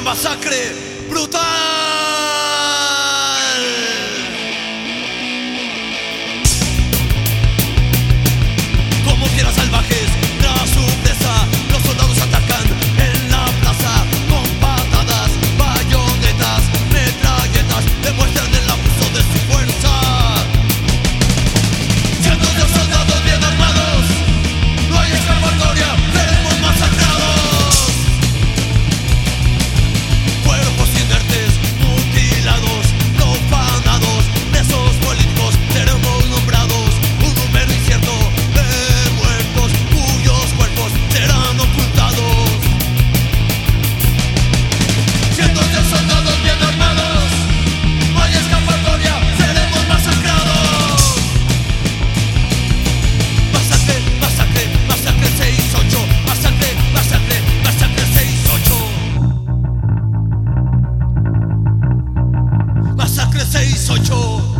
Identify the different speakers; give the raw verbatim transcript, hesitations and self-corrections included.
Speaker 1: masacre brutal. Como fieras salvajes tras su presa, los soldados atacan en la plaza con patadas, bayonetas, metralletas, demuestran el abuso de su fuerza. Cientos de soldados bien armados, no hay escapatoria, seremos masacrados. Cuerpos inertes, mutilados, profanados, presos políticos, seremos nombrados. Un número incierto de muertos cuyos cuerpos serán ocultados. Cientos de soldados bien armados, no hay escapatoria, seremos masacrados. Masacre, masacre, masacre seis ocho, masacre, masacre, masacre seis ocho. Masacre seis ocho.